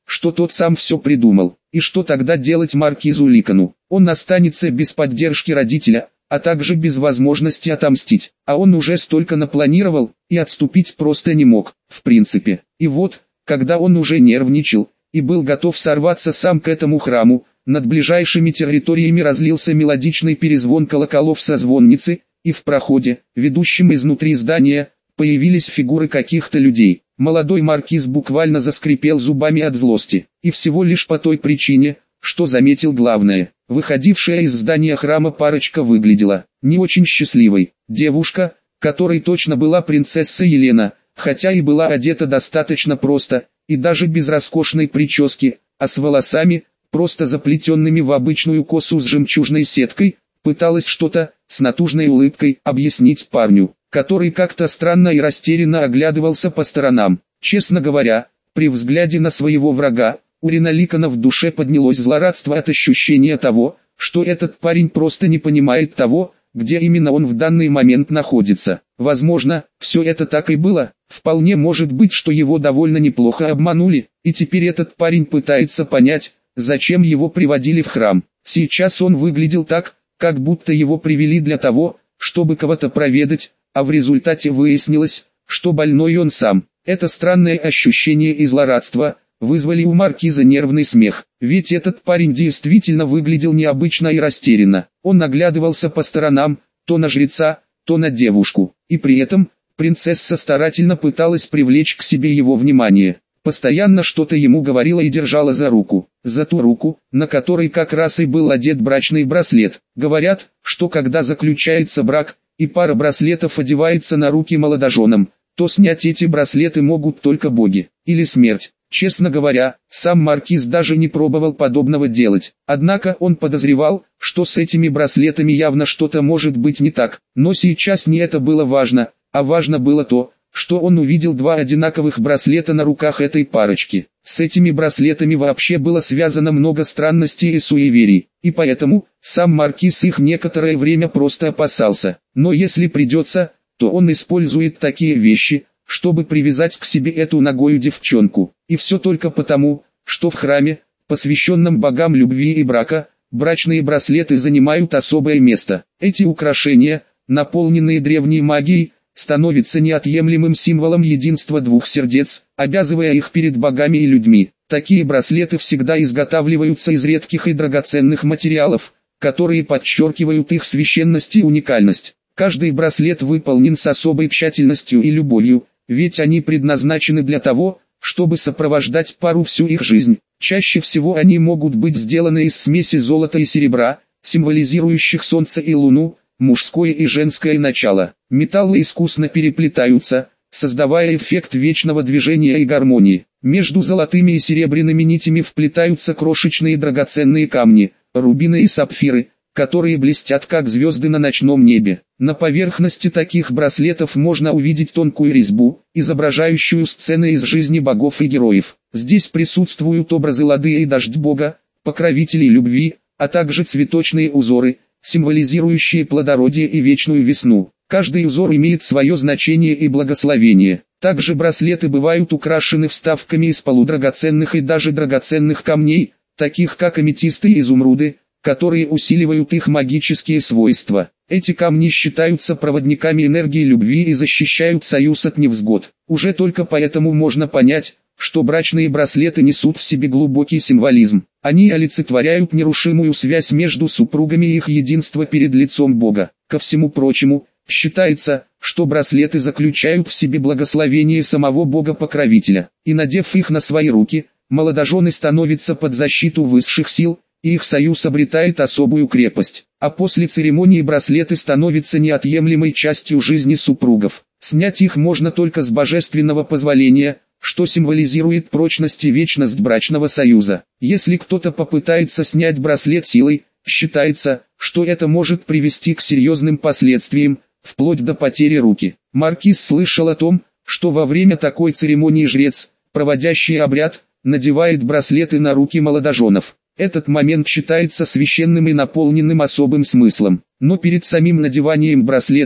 что тот сам все придумал. И что тогда делать маркизу Ликану? Он останется без поддержки родителя, а также без возможности отомстить. А он уже столько напланировал, и отступить просто не мог, в принципе. И вот, когда он уже нервничал, и был готов сорваться сам к этому храму, над ближайшими территориями разлился мелодичный перезвон колоколов со звонницы, и в проходе, ведущем изнутри здания, появились фигуры каких-то людей. Молодой маркиз буквально заскрипел зубами от злости, и всего лишь по той причине, что заметил главное. Выходившая из здания храма парочка выглядела не очень счастливой. Девушка, которой точно была принцесса Елена, хотя и была одета достаточно просто, и даже без роскошной прически, а с волосами, просто заплетенными в обычную косу с жемчужной сеткой, пыталась что-то, с натужной улыбкой, объяснить парню, который как-то странно и растерянно оглядывался по сторонам. Честно говоря, при взгляде на своего врага, у Рина Ликана в душе поднялось злорадство от ощущения того, что этот парень просто не понимает того, где именно он в данный момент находится. Возможно, все это так и было, вполне может быть, что его довольно неплохо обманули, и теперь этот парень пытается понять, зачем его приводили в храм. Сейчас он выглядел так, как будто его привели для того, чтобы кого-то проведать, а в результате выяснилось, что больной он сам. Это странное ощущение и злорадство вызвали у маркиза нервный смех, ведь этот парень действительно выглядел необычно и растерянно. Он оглядывался по сторонам, то на жреца, то на девушку, и при этом принцесса старательно пыталась привлечь к себе его внимание. Постоянно что-то ему говорила и держала за руку, за ту руку, на которой как раз и был одет брачный браслет. Говорят, что когда заключается брак, и пара браслетов одевается на руки молодоженам, то снять эти браслеты могут только боги, или смерть. Честно говоря, сам маркиз даже не пробовал подобного делать, однако он подозревал, что с этими браслетами явно что-то может быть не так, но сейчас не это было важно, а важно было то, что он увидел два одинаковых браслета на руках этой парочки. С этими браслетами вообще было связано много странностей и суеверий, и поэтому сам маркиз их некоторое время просто опасался. Но если придется, то он использует такие вещи, чтобы привязать к себе эту нагою девчонку. И все только потому, что в храме, посвященном богам любви и брака, брачные браслеты занимают особое место. Эти украшения, наполненные древней магией, становится неотъемлемым символом единства двух сердец, обязывая их перед богами и людьми. Такие браслеты всегда изготавливаются из редких и драгоценных материалов, которые подчеркивают их священность и уникальность. Каждый браслет выполнен с особой тщательностью и любовью, ведь они предназначены для того, чтобы сопровождать пару всю их жизнь. Чаще всего они могут быть сделаны из смеси золота и серебра, символизирующих солнце и луну, мужское и женское начало. Металлы искусно переплетаются, создавая эффект вечного движения и гармонии. Между золотыми и серебряными нитями вплетаются крошечные драгоценные камни, рубины и сапфиры, которые блестят как звезды на ночном небе. На поверхности таких браслетов можно увидеть тонкую резьбу, изображающую сцены из жизни богов и героев. Здесь присутствуют образы Ладыя и Дождь бога, покровителей любви, а также цветочные узоры, символизирующие плодородие и вечную весну. Каждый узор имеет свое значение и благословение. Также браслеты бывают украшены вставками из полудрагоценных и даже драгоценных камней, таких как аметисты и изумруды, которые усиливают их магические свойства. Эти камни считаются проводниками энергии любви и защищают союз от невзгод. Уже только поэтому можно понять, что брачные браслеты несут в себе глубокий символизм. Они олицетворяют нерушимую связь между супругами и их единство перед лицом Бога. Ко всему прочему, считается, что браслеты заключают в себе благословение самого Бога-покровителя. И надев их на свои руки, молодожены становятся под защиту высших сил, и их союз обретает особую крепость. А после церемонии браслеты становятся неотъемлемой частью жизни супругов. Снять их можно только с божественного позволения, что символизирует прочность и вечность брачного союза. Если кто-то попытается снять браслет силой, считается, что это может привести к серьезным последствиям, вплоть до потери руки. Маркиз слышал о том, что во время такой церемонии жрец, проводящий обряд, надевает браслеты на руки молодоженов. Этот момент считается священным и наполненным особым смыслом. Но перед самим надеванием браслетов,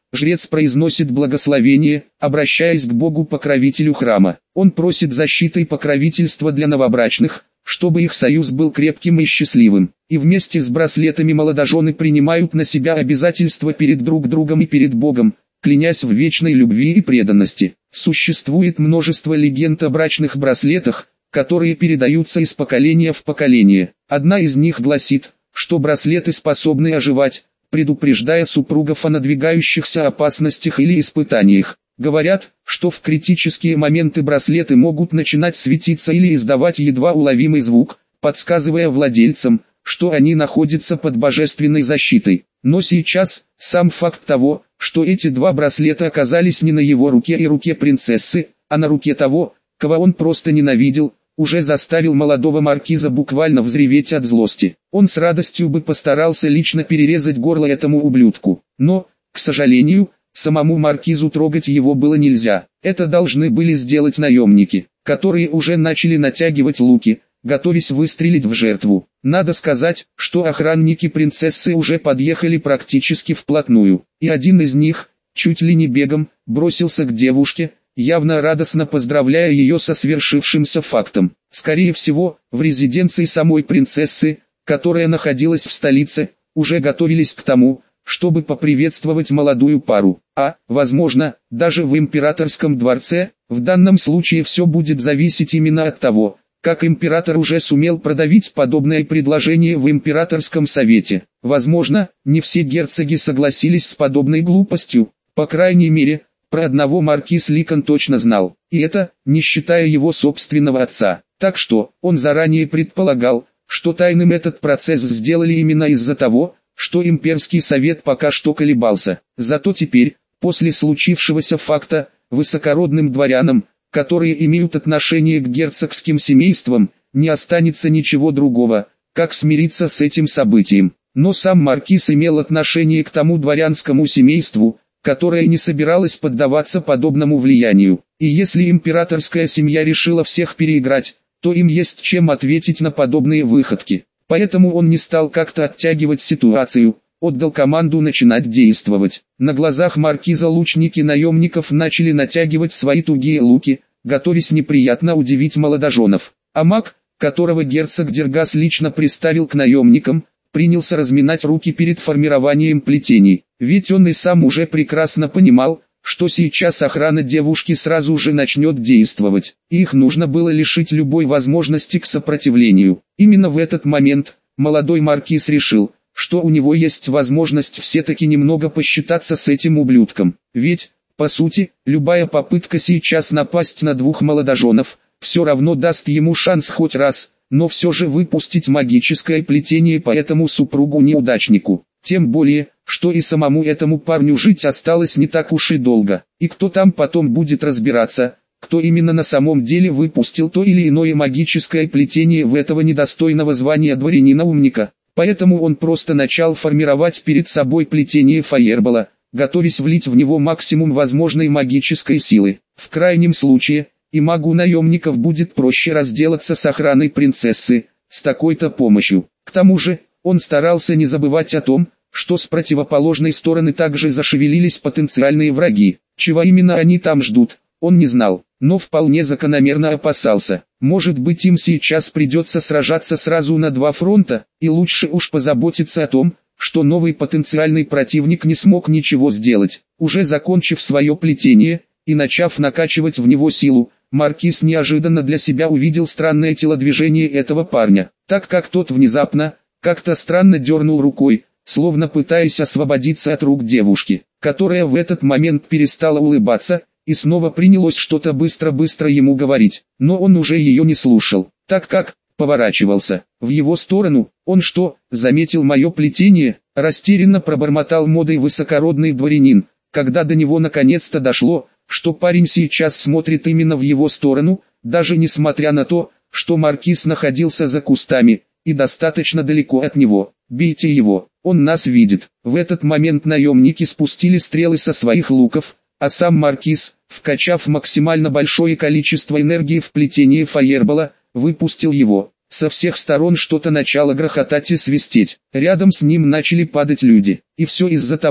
жрец произносит благословение, обращаясь к Богу-покровителю храма. Он просит защиты и покровительства для новобрачных, чтобы их союз был крепким и счастливым. И вместе с браслетами молодожены принимают на себя обязательства перед друг другом и перед Богом, клянясь в вечной любви и преданности. Существует множество легенд о брачных браслетах, которые передаются из поколения в поколение. Одна из них гласит, что браслеты способны оживать, предупреждая супругов о надвигающихся опасностях или испытаниях. Говорят, что в критические моменты браслеты могут начинать светиться или издавать едва уловимый звук, подсказывая владельцам, что они находятся под божественной защитой. Но сейчас, сам факт того, что эти два браслета оказались не на его руке и руке принцессы, а на руке того, кого он просто ненавидел, уже заставил молодого маркиза буквально взреветь от злости. Он с радостью бы постарался лично перерезать горло этому ублюдку. Но, к сожалению, самому маркизу трогать его было нельзя. Это должны были сделать наемники, которые уже начали натягивать луки, готовясь выстрелить в жертву. Надо сказать, что охранники принцессы уже подъехали практически вплотную, и один из них, чуть ли не бегом, бросился к девушке, явно радостно поздравляя ее со свершившимся фактом. Скорее всего, в резиденции самой принцессы, которая находилась в столице, уже готовились к тому, чтобы поприветствовать молодую пару. А, возможно, даже в императорском дворце. В данном случае все будет зависеть именно от того, как император уже сумел продавить подобное предложение в императорском совете. Возможно, не все герцоги согласились с подобной глупостью, по крайней мере, про одного маркиз Ликон точно знал, и это, не считая его собственного отца. Так что, он заранее предполагал, что тайным этот процесс сделали именно из-за того, что имперский совет пока что колебался. Зато теперь, после случившегося факта, высокородным дворянам, которые имеют отношение к герцогским семействам, не останется ничего другого, как смириться с этим событием. Но сам маркиз имел отношение к тому дворянскому семейству, которое не собиралось поддаваться подобному влиянию. И если императорская семья решила всех переиграть, то им есть чем ответить на подобные выходки. Поэтому он не стал как-то оттягивать ситуацию, отдал команду начинать действовать. На глазах маркиза лучники наемников начали натягивать свои тугие луки, готовясь неприятно удивить молодоженов. А маг, которого герцог Дергас лично приставил к наемникам, принялся разминать руки перед формированием плетений. Ведь он и сам уже прекрасно понимал, что сейчас охрана девушки сразу же начнет действовать, и их нужно было лишить любой возможности к сопротивлению. Именно в этот момент, молодой маркиз решил, что у него есть возможность все-таки немного посчитаться с этим ублюдком. Ведь, по сути, любая попытка сейчас напасть на двух молодоженов, все равно даст ему шанс хоть раз, но все же выпустить магическое плетение по этому супругу-неудачнику. Тем более, что и самому этому парню жить осталось не так уж и долго. И кто там потом будет разбираться, кто именно на самом деле выпустил то или иное магическое плетение в этого недостойного звания дворянина-умника. Поэтому он просто начал формировать перед собой плетение фаербола, готовясь влить в него максимум возможной магической силы. В крайнем случае, и магу наемников будет проще разделаться с охраной принцессы, с такой-то помощью. К тому же, он старался не забывать о том, что с противоположной стороны также зашевелились потенциальные враги. Чего именно они там ждут, он не знал, но вполне закономерно опасался. Может быть, им сейчас придется сражаться сразу на два фронта, и лучше уж позаботиться о том, что новый потенциальный противник не смог ничего сделать. Уже закончив свое плетение и начав накачивать в него силу, маркиз неожиданно для себя увидел странное телодвижение этого парня, так как тот внезапно, как-то странно дернул рукой, словно пытаясь освободиться от рук девушки, которая в этот момент перестала улыбаться, и снова принялось что-то быстро-быстро ему говорить, но он уже ее не слушал, так как, поворачивался, в его сторону, он что, заметил мое плетение, растерянно пробормотал модой высокородный дворянин, когда до него наконец-то дошло, что парень сейчас смотрит именно в его сторону, даже несмотря на то, что маркиз находился за кустами, и достаточно далеко от него. «Бейте его, он нас видит». В этот момент наемники спустили стрелы со своих луков, а сам маркиз, вкачав максимально большое количество энергии в плетение фаербола, выпустил его. Со всех сторон что-то начало грохотать и свистеть. Рядом с ним начали падать люди. И все из-за того,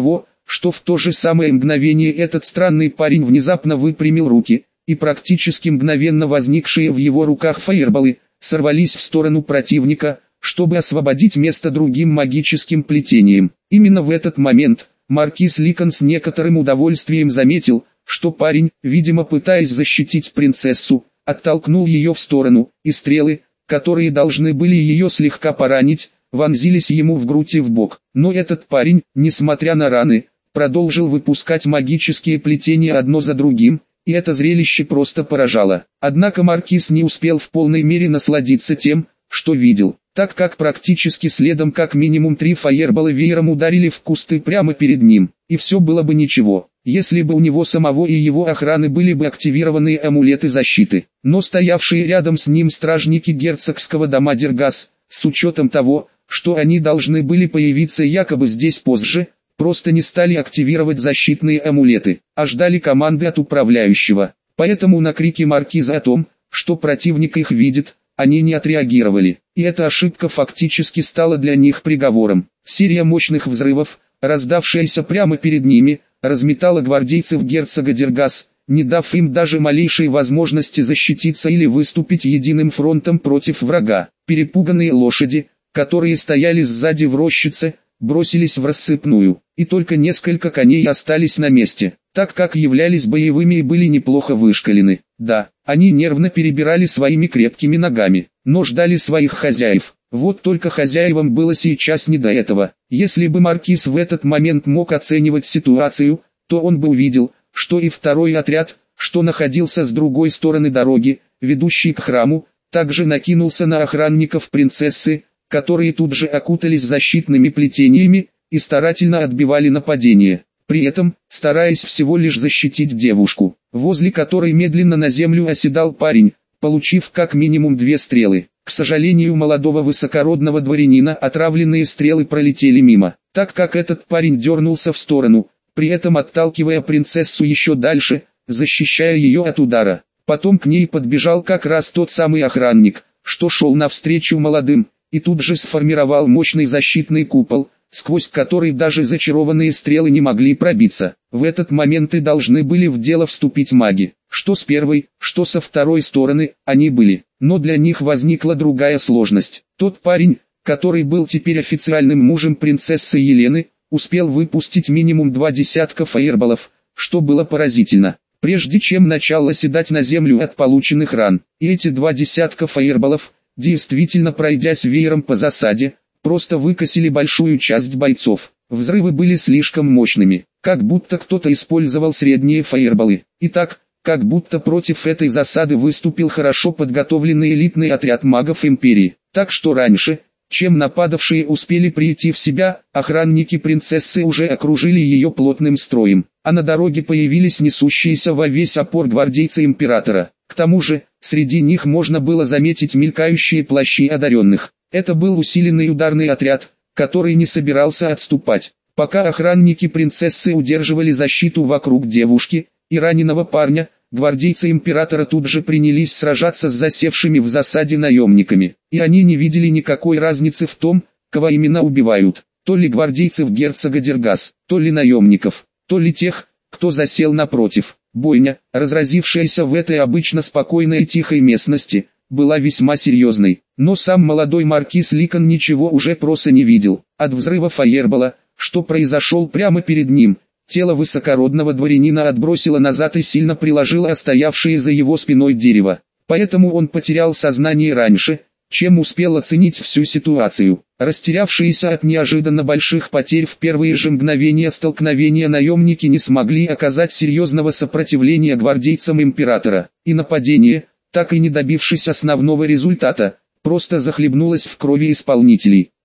что в то же самое мгновение этот странный парень внезапно выпрямил руки, и практически мгновенно возникшие в его руках фаерболы сорвались в сторону противника, чтобы освободить место другим магическим плетением. Именно в этот момент маркиз Ликон с некоторым удовольствием заметил, что парень, видимо пытаясь защитить принцессу, оттолкнул ее в сторону, и стрелы, которые должны были ее слегка поранить, вонзились ему в грудь и в бок. Но этот парень, несмотря на раны, продолжил выпускать магические плетения одно за другим, и это зрелище просто поражало. Однако маркиз не успел в полной мере насладиться тем, что видел, так как практически следом как минимум три фаербола веером ударили в кусты прямо перед ним, и все было бы ничего, если бы у него самого и его охраны были бы активированы амулеты защиты. Но стоявшие рядом с ним стражники герцогского дома Дергас, с учетом того, что они должны были появиться якобы здесь позже, просто не стали активировать защитные амулеты, а ждали команды от управляющего. Поэтому на крики маркиза о том, что противник их видит, они не отреагировали, и эта ошибка фактически стала для них приговором. Серия мощных взрывов, раздавшаяся прямо перед ними, разметала гвардейцев герцога Дергас, не дав им даже малейшей возможности защититься или выступить единым фронтом против врага. Перепуганные лошади, которые стояли сзади в рощице, бросились в рассыпную, и только несколько коней остались на месте, так как являлись боевыми и были неплохо вышкалены. Да, они нервно перебирали своими крепкими ногами, но ждали своих хозяев. Вот только хозяевам было сейчас не до этого. Если бы маркиз в этот момент мог оценивать ситуацию, то он бы увидел, что и второй отряд, что находился с другой стороны дороги, ведущей к храму, также накинулся на охранников принцессы, которые тут же окутались защитными плетениями и старательно отбивали нападение, при этом стараясь всего лишь защитить девушку, возле которой медленно на землю оседал парень, получив как минимум две стрелы. К сожалению, молодого высокородного дворянина отравленные стрелы пролетели мимо, так как этот парень дернулся в сторону, при этом отталкивая принцессу еще дальше, защищая ее от удара. Потом к ней подбежал как раз тот самый охранник, что шел навстречу молодым, и тут же сформировал мощный защитный купол, сквозь который даже зачарованные стрелы не могли пробиться. В этот момент и должны были в дело вступить маги. Что с первой, что со второй стороны, они были. Но для них возникла другая сложность. Тот парень, который был теперь официальным мужем принцессы Елены, успел выпустить минимум два десятка фаерболов, что было поразительно, прежде чем начал оседать на землю от полученных ран. И эти два десятка фаерболов, действительно пройдясь веером по засаде, просто выкосили большую часть бойцов. Взрывы были слишком мощными, как будто кто-то использовал средние фаерболы. Итак, как будто против этой засады выступил хорошо подготовленный элитный отряд магов Империи. Так что раньше, чем нападавшие успели прийти в себя, охранники принцессы уже окружили ее плотным строем, а на дороге появились несущиеся во весь опор гвардейцы Императора. К тому же, среди них можно было заметить мелькающие плащи одаренных. Это был усиленный ударный отряд, который не собирался отступать. Пока охранники принцессы удерживали защиту вокруг девушки и раненого парня, гвардейцы Императора тут же принялись сражаться с засевшими в засаде наемниками. И они не видели никакой разницы в том, кого именно убивают. То ли гвардейцев герцога Дергас, то ли наемников, то ли тех, кто засел напротив. Бойня, разразившаяся в этой обычно спокойной и тихой местности, была весьма серьезной. Но сам молодой маркиз Ликон ничего уже просто не видел. От взрыва фаербола, что произошел прямо перед ним, тело высокородного дворянина отбросило назад и сильно приложило стоявшее за его спиной дерево. Поэтому он потерял сознание раньше, чем успел оценить всю ситуацию. Растерявшиеся от неожиданно больших потерь в первые же мгновения столкновения наемники не смогли оказать серьезного сопротивления гвардейцам Императора, и нападение, так и не добившись основного результата, просто захлебнулось в крови исполнителей.